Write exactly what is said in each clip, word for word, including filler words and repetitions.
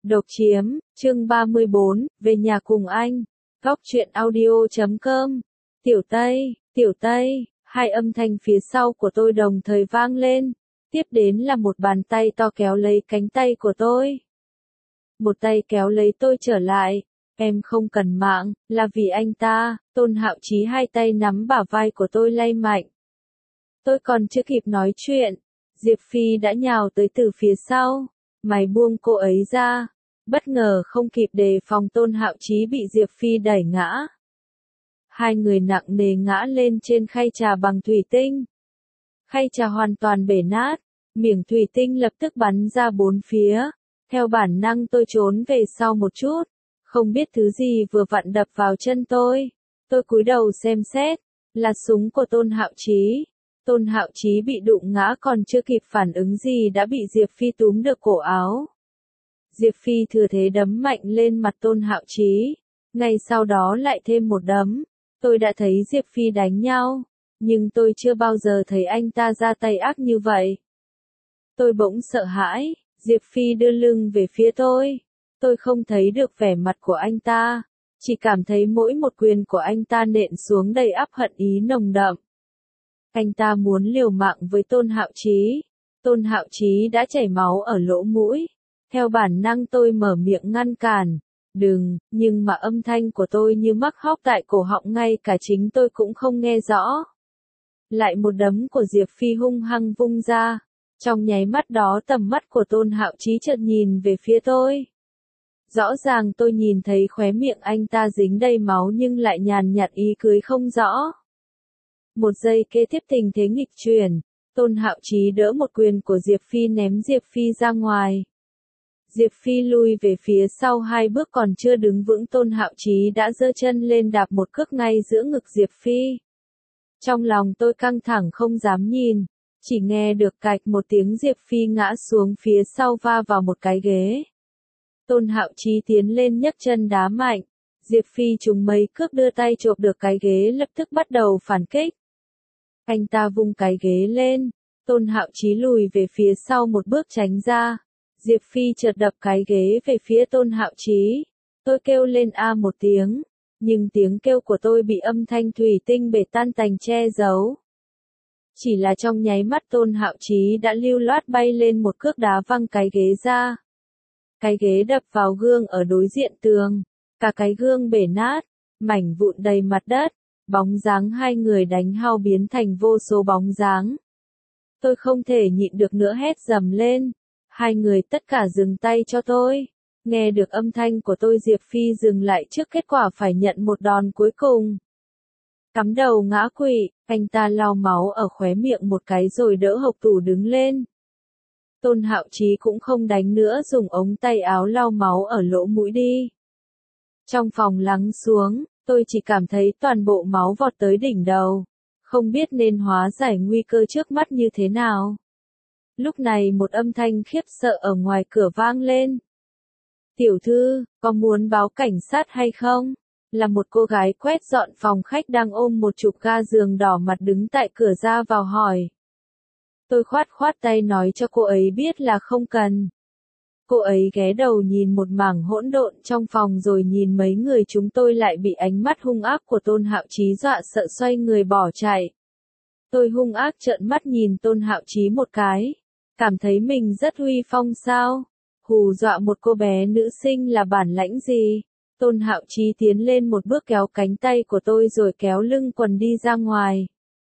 Độc chiếm, chương ba mươi bốn, về nhà cùng anh. Góc truyện audio chấm com. Tiểu Tây, Tiểu Tây, hai âm thanh phía sau của tôi đồng thời vang lên. Tiếp đến là một bàn tay to kéo lấy cánh tay của tôi. Một tay kéo lấy tôi trở lại. Em không cần mạng, là vì anh ta. Tôn Hạo Chí hai tay nắm bả vai của tôi lay mạnh. Tôi còn chưa kịp nói chuyện, Diệp Phi đã nhào tới từ phía sau. Mày buông cô ấy ra. Bất ngờ không kịp đề phòng, Tôn Hạo Chí bị Diệp Phi đẩy ngã. Hai người nặng nề ngã lên trên khay trà bằng thủy tinh. Khay trà hoàn toàn bể nát, miệng thủy tinh lập tức bắn ra bốn phía. Theo bản năng tôi trốn về sau một chút, không biết thứ gì vừa vặn đập vào chân tôi. Tôi cúi đầu xem xét, là súng của Tôn Hạo Chí. Tôn Hạo Chí bị đụng ngã còn chưa kịp phản ứng gì đã bị Diệp Phi túm được cổ áo. Diệp Phi thừa thế đấm mạnh lên mặt Tôn Hạo Chí. Ngay sau đó lại thêm một đấm. Tôi đã thấy Diệp Phi đánh nhau, nhưng tôi chưa bao giờ thấy anh ta ra tay ác như vậy. Tôi bỗng sợ hãi, Diệp Phi đưa lưng về phía tôi. Tôi không thấy được vẻ mặt của anh ta, chỉ cảm thấy mỗi một quyền của anh ta nện xuống đầy áp hận ý nồng đậm. Anh ta muốn liều mạng với Tôn Hạo Chí. Tôn Hạo Chí đã chảy máu ở lỗ mũi. Theo bản năng tôi mở miệng ngăn cản. Đừng, nhưng mà âm thanh của tôi như mắc hóc tại cổ họng, ngay cả chính tôi cũng không nghe rõ. Lại một đấm của Diệp Phi hung hăng vung ra. Trong nháy mắt đó tầm mắt của Tôn Hạo Chí chợt nhìn về phía tôi. Rõ ràng tôi nhìn thấy khóe miệng anh ta dính đầy máu nhưng lại nhàn nhạt ý cười không rõ. Một giây kế tiếp tình thế nghịch chuyển. Tôn Hạo Chí đỡ một quyền của Diệp Phi ném Diệp Phi ra ngoài. Diệp Phi lùi về phía sau hai bước, còn chưa đứng vững Tôn Hạo Chí đã giơ chân lên đạp một cước ngay giữa ngực Diệp Phi. Trong lòng tôi căng thẳng không dám nhìn, chỉ nghe được cạch một tiếng, Diệp Phi ngã xuống phía sau va vào một cái ghế. Tôn Hạo Chí tiến lên nhấc chân đá mạnh, Diệp Phi trúng mấy cước đưa tay chộp được cái ghế, lập tức bắt đầu phản kích. Anh ta vung cái ghế lên, Tôn Hạo Chí lùi về phía sau một bước tránh ra. Diệp Phi chợt đập cái ghế về phía Tôn Hạo Chí. Tôi kêu lên a một tiếng, nhưng tiếng kêu của tôi bị âm thanh thủy tinh bể tan tành che giấu. Chỉ là trong nháy mắt Tôn Hạo Chí đã lưu loát bay lên một cước đá văng cái ghế ra. Cái ghế đập vào gương ở đối diện tường, cả cái gương bể nát, mảnh vụn đầy mặt đất, bóng dáng hai người đánh hao biến thành vô số bóng dáng. Tôi không thể nhịn được nữa hét dầm lên. Hai người tất cả dừng tay cho tôi. Nghe được âm thanh của tôi, Diệp Phi dừng lại trước kết quả phải nhận một đòn cuối cùng. Cắm đầu ngã quỵ, anh ta lau máu ở khóe miệng một cái rồi đỡ hộc tủ đứng lên. Tôn Hạo Chí cũng không đánh nữa, dùng ống tay áo lau máu ở lỗ mũi đi. Trong phòng lắng xuống, tôi chỉ cảm thấy toàn bộ máu vọt tới đỉnh đầu. Không biết nên hóa giải nguy cơ trước mắt như thế nào. Lúc này một âm thanh khiếp sợ ở ngoài cửa vang lên. Tiểu thư, có muốn báo cảnh sát hay không? Là một cô gái quét dọn phòng khách đang ôm một chục ga giường đỏ mặt đứng tại cửa ra vào hỏi. Tôi khoát khoát tay nói cho cô ấy biết là không cần. Cô ấy ghé đầu nhìn một mảng hỗn độn trong phòng rồi nhìn mấy người chúng tôi, lại bị ánh mắt hung ác của Tôn Hạo Chí dọa sợ xoay người bỏ chạy. Tôi hung ác trợn mắt nhìn Tôn Hạo Chí một cái. Cảm thấy mình rất uy phong sao? Hù dọa một cô bé nữ sinh là bản lãnh gì? Tôn Hạo Chí tiến lên một bước kéo cánh tay của tôi rồi kéo lưng quần đi ra ngoài.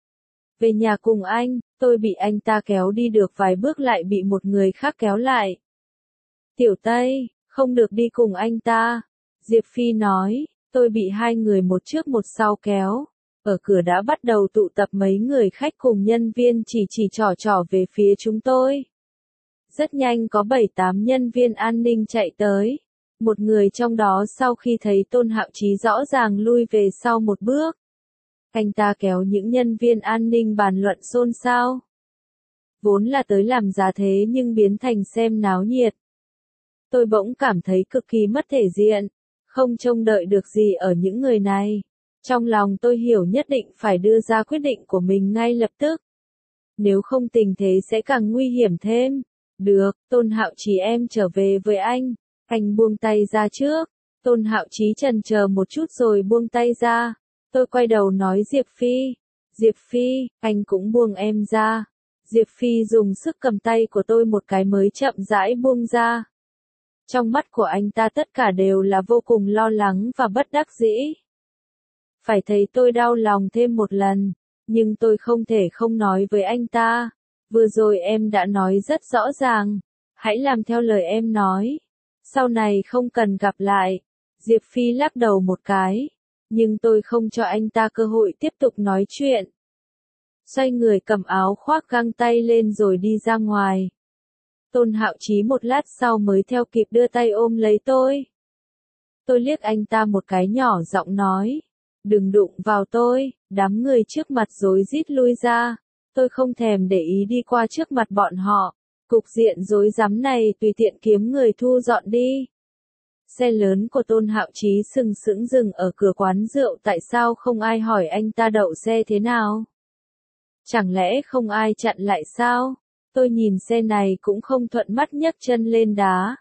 Về nhà cùng anh, tôi bị anh ta kéo đi được vài bước lại bị một người khác kéo lại. Tiểu Tây, không được đi cùng anh ta. Diệp Phi nói, tôi bị hai người một trước một sau kéo. Ở cửa đã bắt đầu tụ tập mấy người khách cùng nhân viên chỉ chỉ trỏ trỏ về phía chúng tôi. Rất nhanh có bảy tám nhân viên an ninh chạy tới. Một người trong đó sau khi thấy Tôn Hạo Chí rõ ràng lui về sau một bước. Anh ta kéo những nhân viên an ninh bàn luận xôn xao. Vốn là tới làm giá thế nhưng biến thành xem náo nhiệt. Tôi bỗng cảm thấy cực kỳ mất thể diện, không trông đợi được gì ở những người này. Trong lòng tôi hiểu nhất định phải đưa ra quyết định của mình ngay lập tức. Nếu không tình thế sẽ càng nguy hiểm thêm. Được, Tôn Hạo Chí em trở về với anh. Anh buông tay ra trước. Tôn Hạo Chí chần chờ một chút rồi buông tay ra. Tôi quay đầu nói Diệp Phi. Diệp Phi, anh cũng buông em ra. Diệp Phi dùng sức cầm tay của tôi một cái mới chậm rãi buông ra. Trong mắt của anh ta tất cả đều là vô cùng lo lắng và bất đắc dĩ. Phải thấy tôi đau lòng thêm một lần, nhưng tôi không thể không nói với anh ta. Vừa rồi em đã nói rất rõ ràng, hãy làm theo lời em nói. Sau này không cần gặp lại. Diệp Phi lắc đầu một cái, nhưng tôi không cho anh ta cơ hội tiếp tục nói chuyện. Xoay người cầm áo khoác găng tay lên rồi đi ra ngoài. Tôn Hạo Chí một lát sau mới theo kịp đưa tay ôm lấy tôi. Tôi liếc anh ta một cái nhỏ giọng nói, đừng đụng vào tôi. Đám người trước mặt rối rít lui ra. Tôi không thèm để ý đi qua trước mặt bọn họ. Cục diện rối rắm này tùy tiện kiếm người thu dọn đi. Xe lớn của Tôn Hạo Chí sừng sững dừng ở cửa quán rượu, tại sao không ai hỏi anh ta đậu xe thế nào? Chẳng lẽ không ai chặn lại sao? Tôi nhìn xe này cũng không thuận mắt nhấc chân lên đá.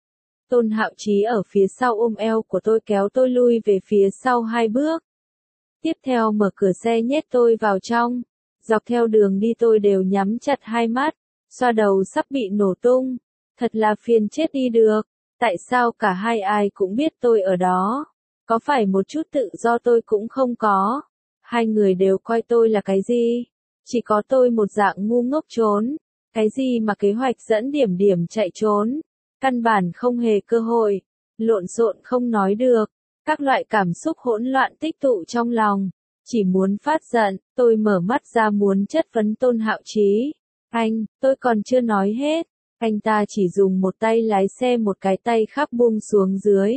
Tôn Hạo Chí ở phía sau ôm eo của tôi kéo tôi lui về phía sau hai bước. Tiếp theo mở cửa xe nhét tôi vào trong. Dọc theo đường đi tôi đều nhắm chặt hai mắt, xoa đầu sắp bị nổ tung. Thật là phiền chết đi được. Tại sao cả hai ai cũng biết tôi ở đó? Có phải một chút tự do tôi cũng không có? Hai người đều coi tôi là cái gì? Chỉ có tôi một dạng ngu ngốc trốn. Cái gì mà kế hoạch dẫn điểm điểm chạy trốn? Căn bản không hề cơ hội. Lộn xộn không nói được. Các loại cảm xúc hỗn loạn tích tụ trong lòng. Chỉ muốn phát giận. Tôi mở mắt ra muốn chất vấn Tôn Hạo Chí. Anh, tôi còn chưa nói hết. Anh ta chỉ dùng một tay lái xe, một cái tay khác buông xuống dưới.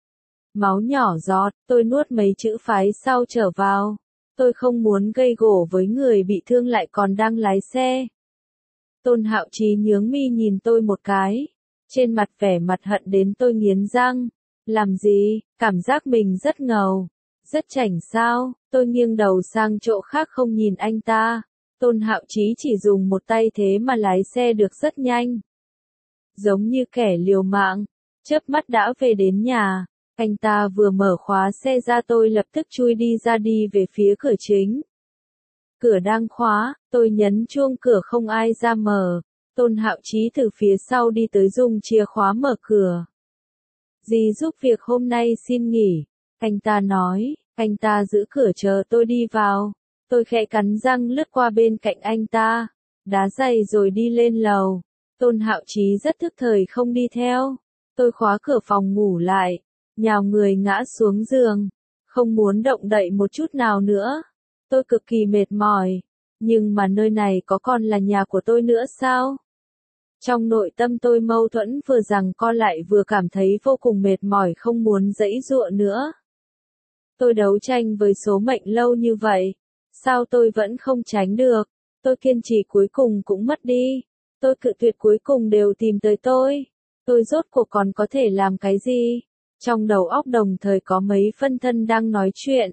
Máu nhỏ giọt, tôi nuốt mấy chữ phái sau trở vào. Tôi không muốn gây gổ với người bị thương lại còn đang lái xe. Tôn Hạo Chí nhướng mi nhìn tôi một cái. Trên mặt vẻ mặt hận đến tôi nghiến răng. Làm gì, cảm giác mình rất ngầu. Rất chảnh sao, tôi nghiêng đầu sang chỗ khác không nhìn anh ta. Tôn Hạo Chí chỉ dùng một tay thế mà lái xe được rất nhanh. Giống như kẻ liều mạng, chớp mắt đã về đến nhà. Anh ta vừa mở khóa xe ra tôi lập tức chui đi ra đi về phía cửa chính. Cửa đang khóa, tôi nhấn chuông cửa không ai ra mở. Tôn Hạo Chí từ phía sau đi tới dùng chìa khóa mở cửa. Dì giúp việc hôm nay xin nghỉ. Anh ta nói, anh ta giữ cửa chờ tôi đi vào. Tôi khẽ cắn răng lướt qua bên cạnh anh ta, đá giày rồi đi lên lầu. Tôn Hạo Chí rất thức thời không đi theo. Tôi khóa cửa phòng ngủ lại, nhào người ngã xuống giường, không muốn động đậy một chút nào nữa. Tôi cực kỳ mệt mỏi, nhưng mà nơi này có còn là nhà của tôi nữa sao? Trong nội tâm tôi mâu thuẫn, vừa giằng co lại vừa cảm thấy vô cùng mệt mỏi, không muốn giãy giụa nữa. Tôi đấu tranh với số mệnh lâu như vậy, sao tôi vẫn không tránh được? Tôi kiên trì cuối cùng cũng mất đi. Tôi cự tuyệt cuối cùng đều tìm tới tôi. Tôi rốt cuộc còn có thể làm cái gì? Trong đầu óc đồng thời có mấy phân thân đang nói chuyện.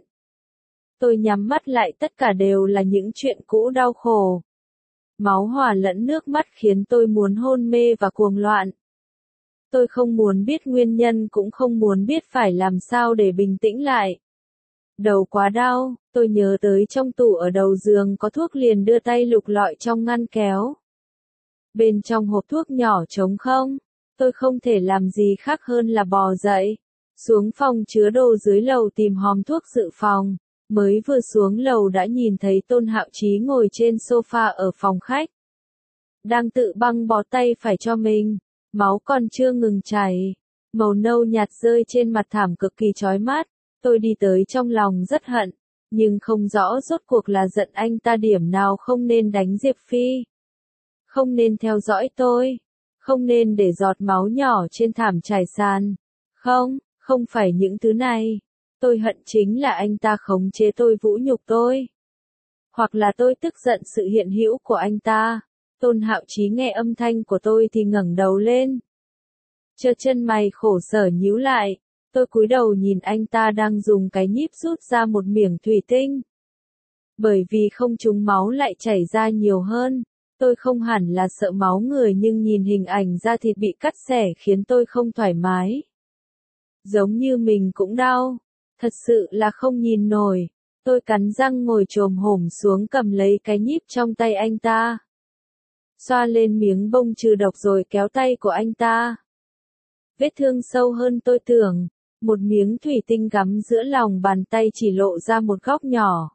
Tôi nhắm mắt lại, tất cả đều là những chuyện cũ đau khổ. Máu hòa lẫn nước mắt khiến tôi muốn hôn mê và cuồng loạn. Tôi không muốn biết nguyên nhân, cũng không muốn biết phải làm sao để bình tĩnh lại. Đầu quá đau, tôi nhớ tới trong tủ ở đầu giường có thuốc liền đưa tay lục lọi trong ngăn kéo. Bên trong hộp thuốc nhỏ trống không, tôi không thể làm gì khác hơn là bò dậy, xuống phòng chứa đồ dưới lầu tìm hòm thuốc dự phòng. Mới vừa xuống lầu đã nhìn thấy Tôn Hạo Chí ngồi trên sofa ở phòng khách. Đang tự băng bó tay phải cho mình, máu còn chưa ngừng chảy, màu nâu nhạt rơi trên mặt thảm cực kỳ chói mắt. Tôi đi tới trong lòng rất hận, nhưng không rõ rốt cuộc là giận anh ta điểm nào. Không nên đánh Diệp Phi, không nên theo dõi tôi, không nên để giọt máu nhỏ trên thảm trải sàn. Không, không phải những thứ này. Tôi hận chính là anh ta khống chế tôi, vũ nhục tôi. Hoặc là tôi tức giận sự hiện hữu của anh ta. Tôn Hạo Chí nghe âm thanh của tôi thì ngẩng đầu lên. Chợt chân mày khổ sở nhíu lại. Tôi cúi đầu nhìn anh ta đang dùng cái nhíp rút ra một miếng thủy tinh. Bởi vì không trúng máu lại chảy ra nhiều hơn. Tôi không hẳn là sợ máu người nhưng nhìn hình ảnh da thịt bị cắt xẻ khiến tôi không thoải mái. Giống như mình cũng đau. Thật sự là không nhìn nổi. Tôi cắn răng ngồi chồm hổm xuống cầm lấy cái nhíp trong tay anh ta. Xoa lên miếng bông trừ độc rồi kéo tay của anh ta. Vết thương sâu hơn tôi tưởng. Một miếng thủy tinh gắm giữa lòng bàn tay chỉ lộ ra một góc nhỏ.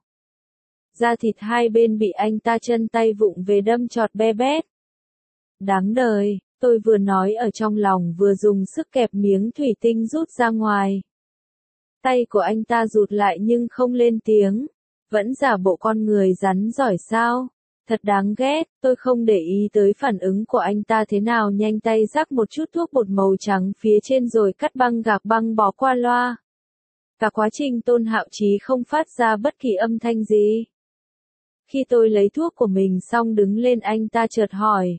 Da thịt hai bên bị anh ta chân tay vụng về đâm chọt be bét. Đáng đời, tôi vừa nói ở trong lòng vừa dùng sức kẹp miếng thủy tinh rút ra ngoài. Tay của anh ta rụt lại nhưng không lên tiếng. Vẫn giả bộ con người rắn giỏi sao? Thật đáng ghét, tôi không để ý tới phản ứng của anh ta thế nào, nhanh tay rắc một chút thuốc bột màu trắng phía trên rồi cắt băng gạc băng bó qua loa. Cả quá trình Tôn Hạo Chí không phát ra bất kỳ âm thanh gì. Khi tôi lấy thuốc của mình xong đứng lên anh ta chợt hỏi.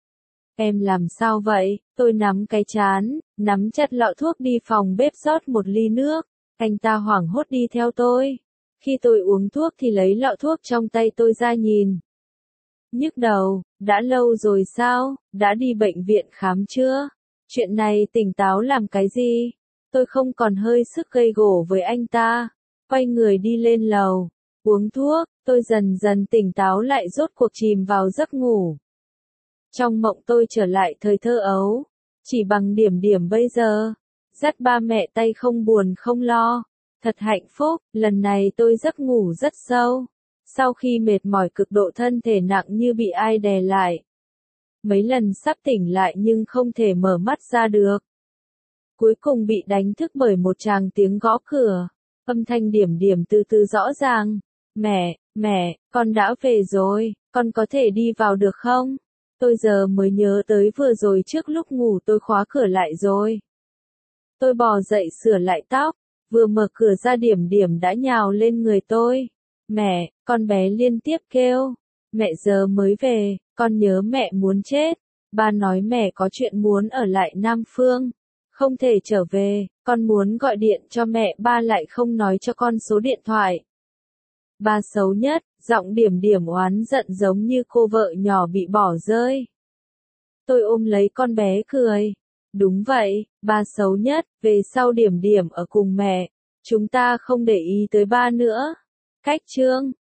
Em làm sao vậy? Tôi nắm cái trán, nắm chặt lọ thuốc đi phòng bếp rót một ly nước. Anh ta hoảng hốt đi theo tôi. Khi tôi uống thuốc thì lấy lọ thuốc trong tay tôi ra nhìn. Nhức đầu, đã lâu rồi sao? Đã đi bệnh viện khám chưa? Chuyện này tỉnh táo làm cái gì? Tôi không còn hơi sức gây gổ với anh ta. Quay người đi lên lầu. Uống thuốc, tôi dần dần tỉnh táo lại, rốt cuộc chìm vào giấc ngủ. Trong mộng tôi trở lại thời thơ ấu. Chỉ bằng điểm điểm bây giờ. Dắt ba mẹ tay không buồn không lo. Thật hạnh phúc, lần này tôi giấc ngủ rất sâu. Sau khi mệt mỏi cực độ, thân thể nặng như bị ai đè lại. Mấy lần sắp tỉnh lại nhưng không thể mở mắt ra được. Cuối cùng bị đánh thức bởi một tràng tiếng gõ cửa. Âm thanh điểm điểm từ từ rõ ràng. Mẹ, mẹ, con đã về rồi, con có thể đi vào được không? Tôi giờ mới nhớ tới vừa rồi trước lúc ngủ tôi khóa cửa lại rồi. Tôi bò dậy sửa lại tóc, vừa mở cửa ra điểm điểm đã nhào lên người tôi. Mẹ, con bé liên tiếp kêu. Mẹ giờ mới về, con nhớ mẹ muốn chết. Ba nói mẹ có chuyện muốn ở lại Nam Phương. Không thể trở về, con muốn gọi điện cho mẹ, ba lại không nói cho con số điện thoại. Ba xấu nhất, giọng điểm điểm oán giận giống như cô vợ nhỏ bị bỏ rơi. Tôi ôm lấy con bé cười. Đúng vậy, ba xấu nhất, về sau điểm điểm ở cùng mẹ. Chúng ta không để ý tới ba nữa. Cách chương